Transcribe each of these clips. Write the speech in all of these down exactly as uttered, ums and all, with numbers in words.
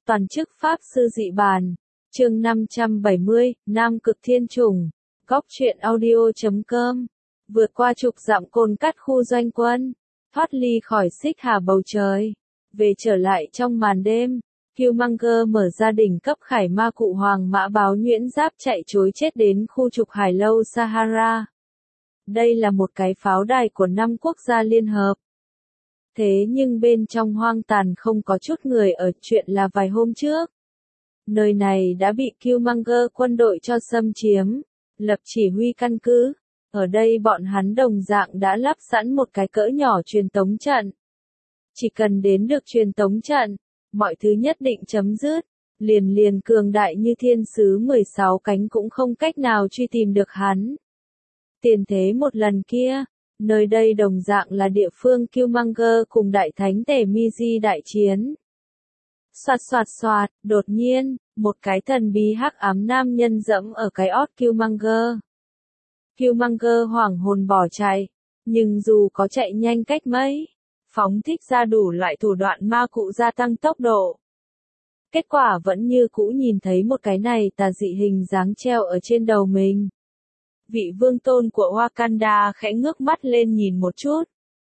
Toàn chức Pháp Sư Dị Bàn, chương năm trăm bảy mươi, Nam Cực Thiên Trùng, Góc truyện audio chấm com, vượt qua chục dặm cồn cắt khu doanh quân, thoát ly khỏi xích hà bầu trời, về trở lại trong màn đêm, Killmonger mở ra đỉnh cấp khải ma cụ hoàng mã báo nhuyễn giáp chạy trối chết đến khu trục hải lâu Sahara. Đây là một cái pháo đài của năm quốc gia liên hợp. Thế nhưng bên trong hoang tàn không có chút người ở, chuyện là vài hôm trước. Nơi này đã bị Killmonger quân đội cho xâm chiếm, lập chỉ huy căn cứ. Ở đây bọn hắn đồng dạng đã lắp sẵn một cái cỡ nhỏ truyền tống trận. Chỉ cần đến được truyền tống trận, mọi thứ nhất định chấm dứt. Liền liền cường đại như thiên sứ mười sáu cánh cũng không cách nào truy tìm được hắn. Tiền thế một lần kia, nơi đây đồng dạng là địa phương Killmonger cùng đại thánh tể Miji đại chiến. Soạt soạt soạt, đột nhiên, một cái thần bí hắc ám nam nhân dẫm ở cái ót Killmonger. Killmonger hoảng hồn bỏ chạy, nhưng dù có chạy nhanh cách mấy, phóng thích ra đủ loại thủ đoạn ma cụ gia tăng tốc độ. Kết quả vẫn như cũ nhìn thấy một cái này tà dị hình dáng treo ở trên đầu mình. Vị vương tôn của Wakanda khẽ ngước mắt lên nhìn một chút.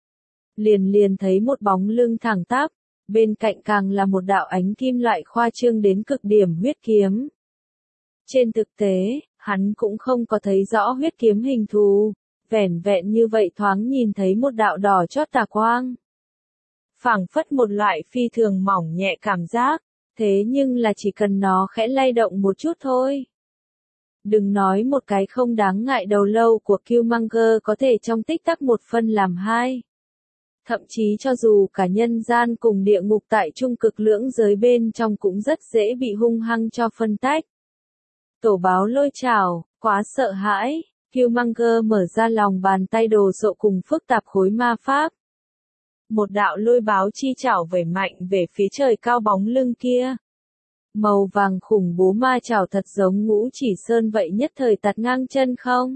Liền liền thấy một bóng lưng thẳng tắp, bên cạnh càng là một đạo ánh kim loại khoa trương đến cực điểm huyết kiếm. Trên thực tế, hắn cũng không có thấy rõ huyết kiếm hình thù, vẻn vẹn như vậy thoáng nhìn thấy một đạo đỏ chót tà quang. Phảng phất một loại phi thường mỏng nhẹ cảm giác, thế nhưng là chỉ cần nó khẽ lay động một chút thôi. Đừng nói một cái không đáng ngại đầu lâu của Killmonger có thể trong tích tắc một phân làm hai. Thậm chí cho dù cả nhân gian cùng địa ngục tại trung cực lưỡng giới bên trong cũng rất dễ bị hung hăng cho phân tách. Tổ báo lôi chảo, quá sợ hãi, Killmonger mở ra lòng bàn tay đồ sộ cùng phức tạp khối ma pháp. Một đạo lôi báo chi chảo vẩy mạnh về phía trời cao bóng lưng kia. Màu vàng khủng bố ma chảo thật giống ngũ chỉ sơn vậy nhất thời tạt ngang chân không.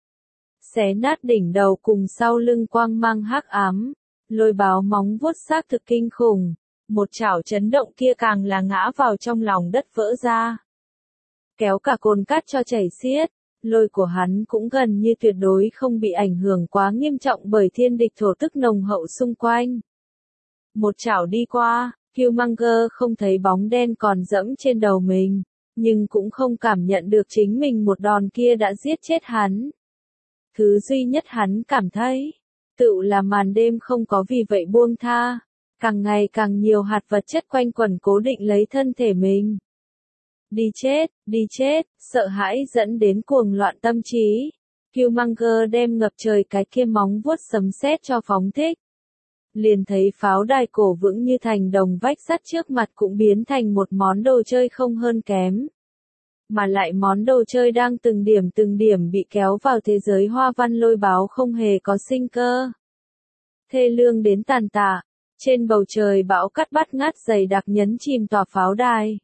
Xé nát đỉnh đầu cùng sau lưng quang mang hắc ám, lôi báo móng vuốt xác thực kinh khủng, một chảo chấn động kia càng là ngã vào trong lòng đất vỡ ra. Kéo cả cồn cát cho chảy xiết, lôi của hắn cũng gần như tuyệt đối không bị ảnh hưởng quá nghiêm trọng bởi thiên địch thổ tức nồng hậu xung quanh. Một chảo đi qua, Killmonger không thấy bóng đen còn dẫm trên đầu mình, nhưng cũng không cảm nhận được chính mình một đòn kia đã giết chết hắn. Thứ duy nhất hắn cảm thấy, tự là màn đêm không có vì vậy buông tha, càng ngày càng nhiều hạt vật chất quanh quẩn cố định lấy thân thể mình. Đi chết, đi chết, sợ hãi dẫn đến cuồng loạn tâm trí. Killmonger đem ngập trời cái kia móng vuốt sấm sét cho phóng thích. Liền thấy pháo đài cổ vững như thành đồng vách sắt trước mặt cũng biến thành một món đồ chơi không hơn kém. Mà lại món đồ chơi đang từng điểm từng điểm bị kéo vào thế giới hoa văn lôi báo không hề có sinh cơ. Thê lương đến tàn tạ, trên bầu trời bão cát bắt ngát dày đặc nhấn chìm tòa pháo đài.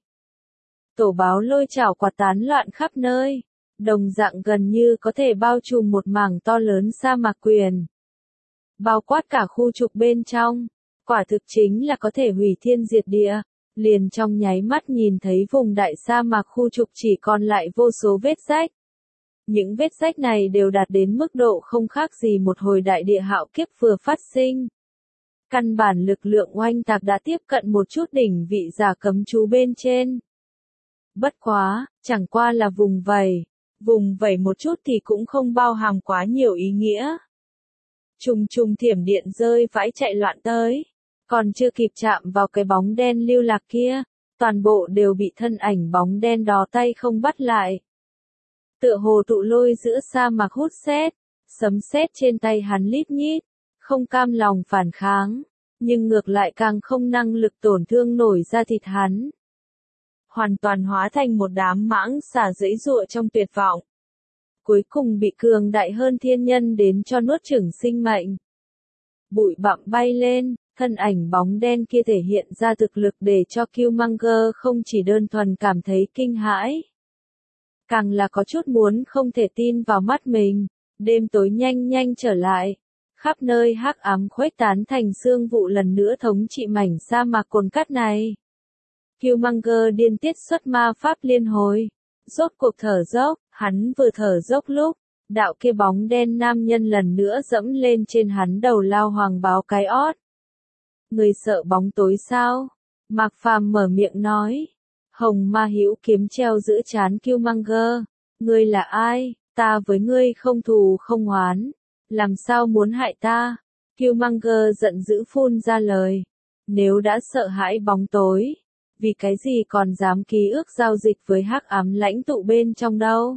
Tổ báo lôi chảo quạt tán loạn khắp nơi, đồng dạng gần như có thể bao trùm một mảng to lớn sa mạc quyền. Bao quát cả khu trục bên trong, quả thực chính là có thể hủy thiên diệt địa, liền trong nháy mắt nhìn thấy vùng đại sa mạc khu trục chỉ còn lại vô số vết rách. Những vết rách này đều đạt đến mức độ không khác gì một hồi đại địa hạo kiếp vừa phát sinh. Căn bản lực lượng oanh tạc đã tiếp cận một chút đỉnh vị giả cấm chú bên trên. Bất quá, chẳng qua là vùng vẩy, vùng vẩy một chút thì cũng không bao hàm quá nhiều ý nghĩa. Trùng trùng thiểm điện rơi vãi chạy loạn tới, còn chưa kịp chạm vào cái bóng đen lưu lạc kia, toàn bộ đều bị thân ảnh bóng đen đó tay không bắt lại. Tựa hồ tụ lôi giữa sa mạc hút sét, sấm sét trên tay hắn lít nhít, không cam lòng phản kháng, nhưng ngược lại càng không năng lực tổn thương nổi da thịt hắn. Hoàn toàn hóa thành một đám mãng xà giãy giụa trong tuyệt vọng. Cuối cùng bị cường đại hơn thiên nhân đến cho nuốt chửng sinh mệnh. Bụi bặm bay lên, thân ảnh bóng đen kia thể hiện ra thực lực để cho Killmonger không chỉ đơn thuần cảm thấy kinh hãi. Càng là có chút muốn không thể tin vào mắt mình, đêm tối nhanh nhanh trở lại. Khắp nơi hắc ám khuếch tán thành sương vụ lần nữa thống trị mảnh sa mạc cồn cát này. Killmonger điên tiết xuất ma pháp liên hồi. Rốt cuộc thở dốc, hắn vừa thở dốc lúc, đạo kia bóng đen nam nhân lần nữa dẫm lên trên hắn đầu lao hoàng báo cái ót. Người sợ bóng tối sao? Mạc Phàm mở miệng nói. Hồng ma hữu kiếm treo giữa trán Killmonger. Ngươi là ai? Ta với ngươi không thù không oán. Làm sao muốn hại ta? Killmonger giận dữ phun ra lời. Nếu đã sợ hãi bóng tối, vì cái gì còn dám ký ức giao dịch với hắc ám lãnh tụ bên trong đâu?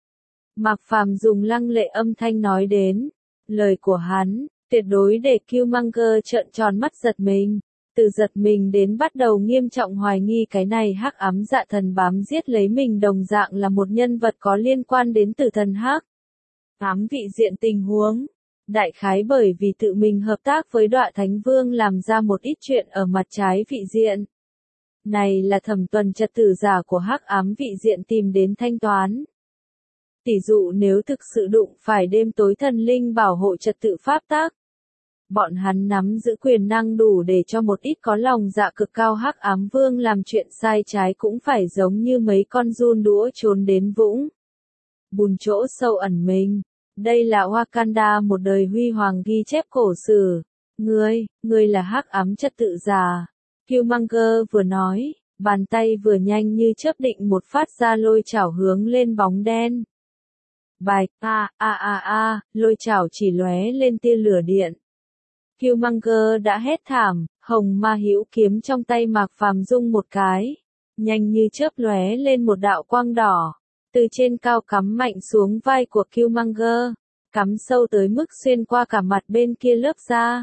Mạc Phàm dùng lăng lệ âm thanh nói đến. Lời của hắn, tuyệt đối để Killmonger trợn tròn mắt giật mình. Từ giật mình đến bắt đầu nghiêm trọng hoài nghi cái này hắc ám dạ thần bám giết lấy mình đồng dạng là một nhân vật có liên quan đến tử thần hắc ám vị diện tình huống. Đại khái bởi vì tự mình hợp tác với Đọa Thánh Vương làm ra một ít chuyện ở mặt trái vị diện. Này là thẩm tuần trật tự giả của hắc ám vị diện tìm đến thanh toán. Tỷ dụ nếu thực sự đụng phải đêm tối thần linh bảo hộ trật tự pháp tắc, bọn hắn nắm giữ quyền năng đủ để cho một ít có lòng dạ cực cao hắc ám vương làm chuyện sai trái cũng phải giống như mấy con giun đũa trốn đến vũng bùn chỗ sâu ẩn mình. Đây là Wakanda một đời huy hoàng ghi chép cổ sử. Ngươi, ngươi là hắc ám trật tự giả. Killmonger vừa nói, bàn tay vừa nhanh như chớp định một phát ra lôi chảo hướng lên bóng đen. Bạch, a a a a, lôi chảo chỉ lóe lên tia lửa điện. Killmonger đã hét thảm, hồng ma hữu kiếm trong tay Mạc Phàm rung một cái, nhanh như chớp lóe lên một đạo quang đỏ, từ trên cao cắm mạnh xuống vai của Killmonger, cắm sâu tới mức xuyên qua cả mặt bên kia lớp da.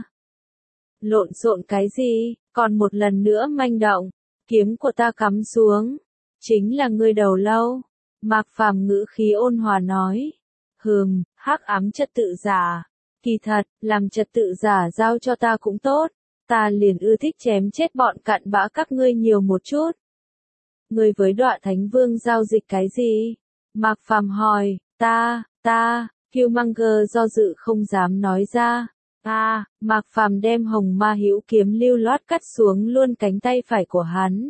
Lộn xộn cái gì, còn một lần nữa manh động, kiếm của ta cắm xuống, chính là ngươi đầu lâu. Mạc Phàm ngữ khí ôn hòa nói, hừm, hắc ám trật tự giả. Kỳ thật, làm trật tự giả giao cho ta cũng tốt, ta liền ưa thích chém chết bọn cặn bã các ngươi nhiều một chút. Ngươi với Đọa Thánh Vương giao dịch cái gì? Mạc Phàm hỏi, ta, ta, Killmonger do dự không dám nói ra. À, Mạc Phàm đem hồng ma hữu kiếm lưu loát cắt xuống luôn cánh tay phải của hắn.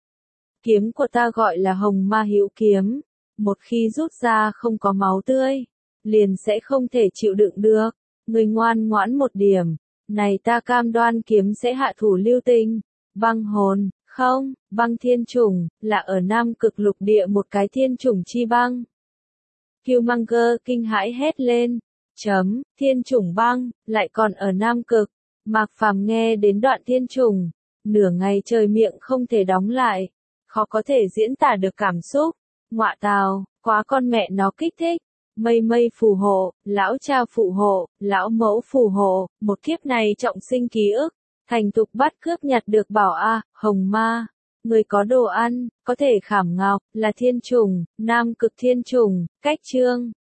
Kiếm của ta gọi là hồng ma hữu kiếm, một khi rút ra không có máu tươi, liền sẽ không thể chịu đựng được. Người ngoan ngoãn một điểm, này ta cam đoan kiếm sẽ hạ thủ lưu tình. Băng hồn, không, băng thiên chủng, là ở Nam Cực lục địa một cái thiên chủng chi băng. Killmonger kinh hãi hét lên, chấm, thiên chủng băng, lại còn ở Nam Cực. Mạc Phàm nghe đến đoạn thiên chủng, nửa ngày trời miệng không thể đóng lại, khó có thể diễn tả được cảm xúc. Ngọa tào, quá con mẹ nó kích thích. Mây mây phù hộ, lão cha phù hộ, lão mẫu phù hộ, một kiếp này trọng sinh ký ức, thành thục bắt cướp nhặt được bảo a, hồng ma, người có đồ ăn, có thể khảm ngọc, là thiên trùng, Nam Cực thiên trùng, cách chương.